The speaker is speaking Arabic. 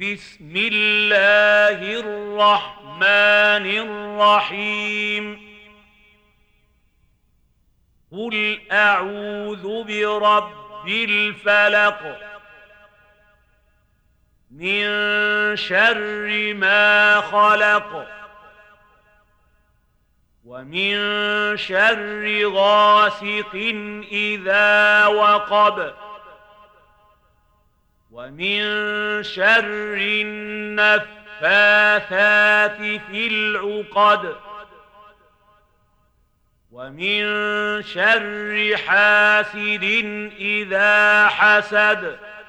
بسم الله الرحمن الرحيم قل أعوذ برب الفلق من شر ما خلق ومن شر غاسق إذا وقب ومن شر النفاثات في العقد ومن شر حاسد إذا حسد